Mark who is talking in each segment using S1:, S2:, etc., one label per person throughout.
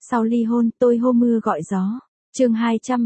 S1: Sau ly hôn, tôi hô mưa gọi gió. Chương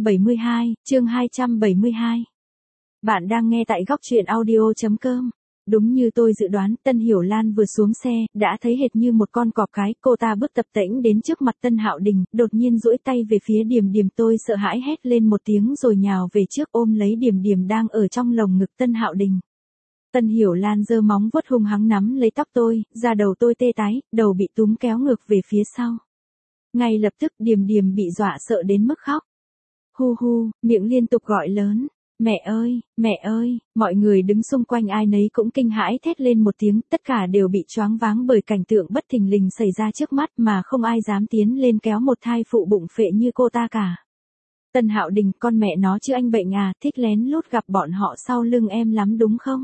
S1: 272. Bạn đang nghe tại góc truyện audio.com. Đúng như tôi dự đoán, Tân Hiểu Lan vừa xuống xe, đã thấy hệt như một con cọp cái, cô ta bước tập tễnh đến trước mặt Tân Hạo Đình, đột nhiên duỗi tay về phía Điềm Điềm. Tôi sợ hãi hét lên một tiếng rồi nhào về trước ôm lấy Điềm Điềm đang ở trong lồng ngực Tân Hạo Đình. Tân Hiểu Lan giơ móng vuốt hung hăng nắm lấy tóc tôi, da đầu tôi tê tái, đầu bị túm kéo ngược về phía sau. Ngay lập tức Điềm Điềm bị dọa sợ đến mức khóc. Hu hu, miệng liên tục gọi lớn. Mẹ ơi, mọi người đứng xung quanh ai nấy cũng kinh hãi thét lên một tiếng, tất cả đều bị choáng váng bởi cảnh tượng bất thình lình xảy ra trước mắt mà không ai dám tiến lên kéo một thai phụ bụng phệ như cô ta cả. Tân Hạo Đình, con mẹ nó chứ anh bệnh à, thích lén lút gặp bọn họ sau lưng em lắm đúng không?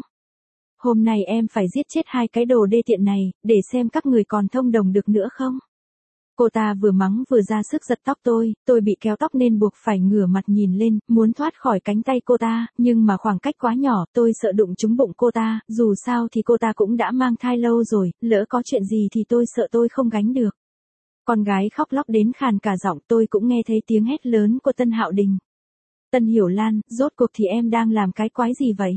S1: Hôm nay em phải giết chết hai cái đồ đê tiện này, để xem các người còn thông đồng được nữa không? Cô ta vừa mắng vừa ra sức giật tóc tôi bị kéo tóc nên buộc phải ngửa mặt nhìn lên, muốn thoát khỏi cánh tay cô ta, nhưng mà khoảng cách quá nhỏ, tôi sợ đụng trúng bụng cô ta, dù sao thì cô ta cũng đã mang thai lâu rồi, lỡ có chuyện gì thì tôi sợ tôi không gánh được. Con gái khóc lóc đến khàn cả giọng, tôi cũng nghe thấy tiếng hét lớn của Tân Hạo Đình. Tân Hiểu Lan, rốt cuộc thì em đang làm cái quái gì vậy?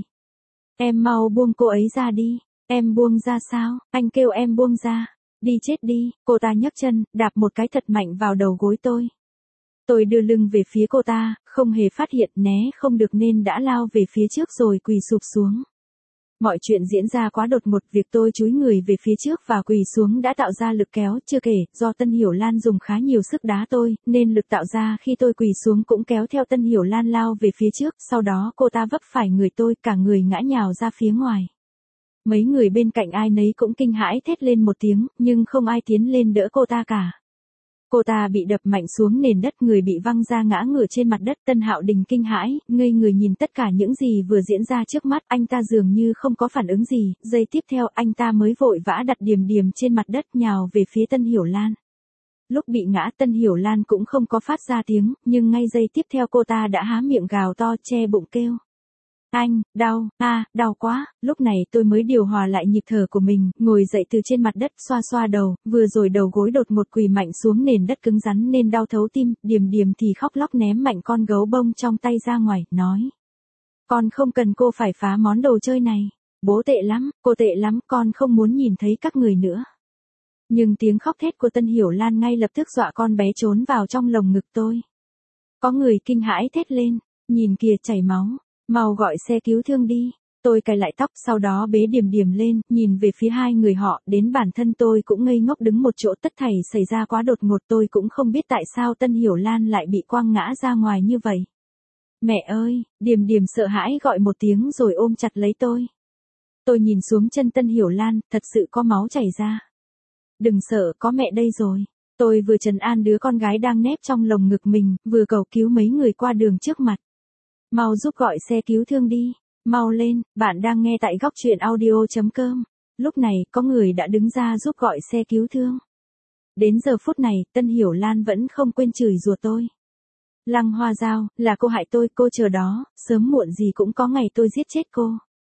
S1: Em mau buông cô ấy ra đi. Em buông ra sao? Anh kêu em buông ra. Đi chết đi, cô ta nhấc chân, đạp một cái thật mạnh vào đầu gối tôi. Tôi đưa lưng về phía cô ta, không hề phát hiện né không được nên đã lao về phía trước rồi quỳ sụp xuống. Mọi chuyện diễn ra quá đột ngột, việc tôi chúi người về phía trước và quỳ xuống đã tạo ra lực kéo, chưa kể, do Tân Hiểu Lan dùng khá nhiều sức đá tôi, nên lực tạo ra khi tôi quỳ xuống cũng kéo theo Tân Hiểu Lan lao về phía trước, sau đó cô ta vấp phải người tôi, cả người ngã nhào ra phía ngoài. Mấy người bên cạnh ai nấy cũng kinh hãi thét lên một tiếng, nhưng không ai tiến lên đỡ cô ta cả. Cô ta bị đập mạnh xuống nền đất, người bị văng ra ngã ngửa trên mặt đất. Tân Hạo Đình kinh hãi, ngây người nhìn tất cả những gì vừa diễn ra trước mắt, anh ta dường như không có phản ứng gì, giây tiếp theo anh ta mới vội vã đặt Điềm Điềm trên mặt đất nhào về phía Tân Hiểu Lan. Lúc bị ngã Tân Hiểu Lan cũng không có phát ra tiếng, nhưng ngay giây tiếp theo cô ta đã há miệng gào to che bụng kêu. Anh, đau, đau quá, lúc này tôi mới điều hòa lại nhịp thở của mình, ngồi dậy từ trên mặt đất xoa xoa đầu, vừa rồi đầu gối đột ngột quỳ mạnh xuống nền đất cứng rắn nên đau thấu tim, Điềm Điềm thì khóc lóc ném mạnh con gấu bông trong tay ra ngoài, nói. Con không cần cô phải phá món đồ chơi này, bố tệ lắm, cô tệ lắm, con không muốn nhìn thấy các người nữa. Nhưng tiếng khóc thét của Tân Hiểu Lan ngay lập tức dọa con bé trốn vào trong lồng ngực tôi. Có người kinh hãi thét lên, nhìn kìa chảy máu. Mau gọi xe cứu thương đi. Tôi cài lại tóc, sau đó bế Điềm Điềm lên, nhìn về phía hai người họ, đến bản thân tôi cũng ngây ngốc đứng một chỗ. Tất thảy xảy ra quá đột ngột, tôi cũng không biết tại sao Tân Hiểu Lan lại bị quăng ngã ra ngoài như vậy. Mẹ ơi, Điềm Điềm sợ hãi gọi một tiếng rồi ôm chặt lấy tôi. Tôi nhìn xuống chân Tân Hiểu Lan, thật sự có máu chảy ra. Đừng sợ, có mẹ đây rồi. Tôi vừa trấn an đứa con gái đang nép trong lồng ngực mình, vừa cầu cứu mấy người qua đường trước mặt. Mau giúp gọi xe cứu thương đi, mau lên, bạn đang nghe tại góc truyện audio.com. Lúc này, có người đã đứng ra giúp gọi xe cứu thương. Đến giờ phút này, Tân Hiểu Lan vẫn không quên chửi rủa tôi. Lăng Hoa Giao, là cô hại tôi, cô chờ đó, sớm muộn gì cũng có ngày tôi giết chết cô.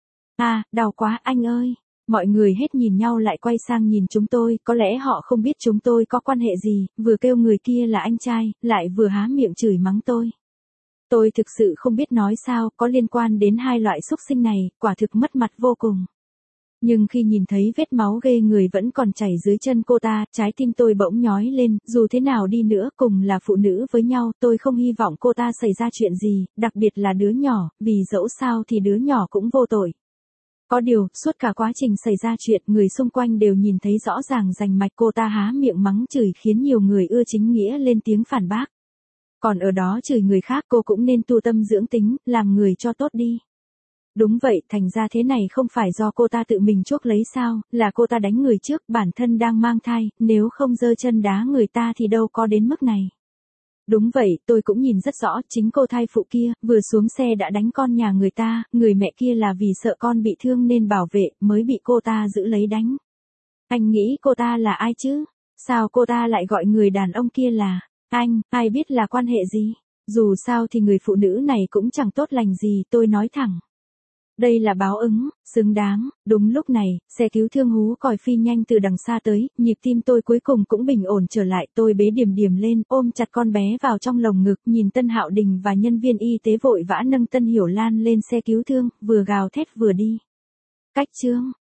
S1: Đau quá anh ơi. Mọi người hết nhìn nhau lại quay sang nhìn chúng tôi, có lẽ họ không biết chúng tôi có quan hệ gì, vừa kêu người kia là anh trai, lại vừa há miệng chửi mắng tôi. Tôi thực sự không biết nói sao, có liên quan đến hai loại xúc sinh này, quả thực mất mặt vô cùng. Nhưng khi nhìn thấy vết máu ghê người vẫn còn chảy dưới chân cô ta, trái tim tôi bỗng nhói lên, dù thế nào đi nữa, cùng là phụ nữ với nhau, tôi không hy vọng cô ta xảy ra chuyện gì, đặc biệt là đứa nhỏ, vì dẫu sao thì đứa nhỏ cũng vô tội. Có điều, suốt cả quá trình xảy ra chuyện, người xung quanh đều nhìn thấy rõ ràng rành mạch cô ta há miệng mắng chửi khiến nhiều người ưa chính nghĩa lên tiếng phản bác. Còn ở đó chửi người khác, cô cũng nên tu tâm dưỡng tính, làm người cho tốt đi. Đúng vậy, thành ra thế này không phải do cô ta tự mình chuốc lấy sao, là cô ta đánh người trước, bản thân đang mang thai, nếu không giơ chân đá người ta thì đâu có đến mức này. Đúng vậy, tôi cũng nhìn rất rõ, chính cô thai phụ kia, vừa xuống xe đã đánh con nhà người ta, người mẹ kia là vì sợ con bị thương nên bảo vệ, mới bị cô ta giữ lấy đánh. Anh nghĩ cô ta là ai chứ? Sao cô ta lại gọi người đàn ông kia là anh, ai biết là quan hệ gì? Dù sao thì người phụ nữ này cũng chẳng tốt lành gì, tôi nói thẳng. Đây là báo ứng, xứng đáng. Đúng lúc này, xe cứu thương hú còi phi nhanh từ đằng xa tới, nhịp tim tôi cuối cùng cũng bình ổn trở lại. Tôi bế Điềm Điềm lên, ôm chặt con bé vào trong lồng ngực, nhìn Tân Hạo Đình và nhân viên y tế vội vã nâng Tân Hiểu Lan lên xe cứu thương, vừa gào thét vừa đi. Cách chương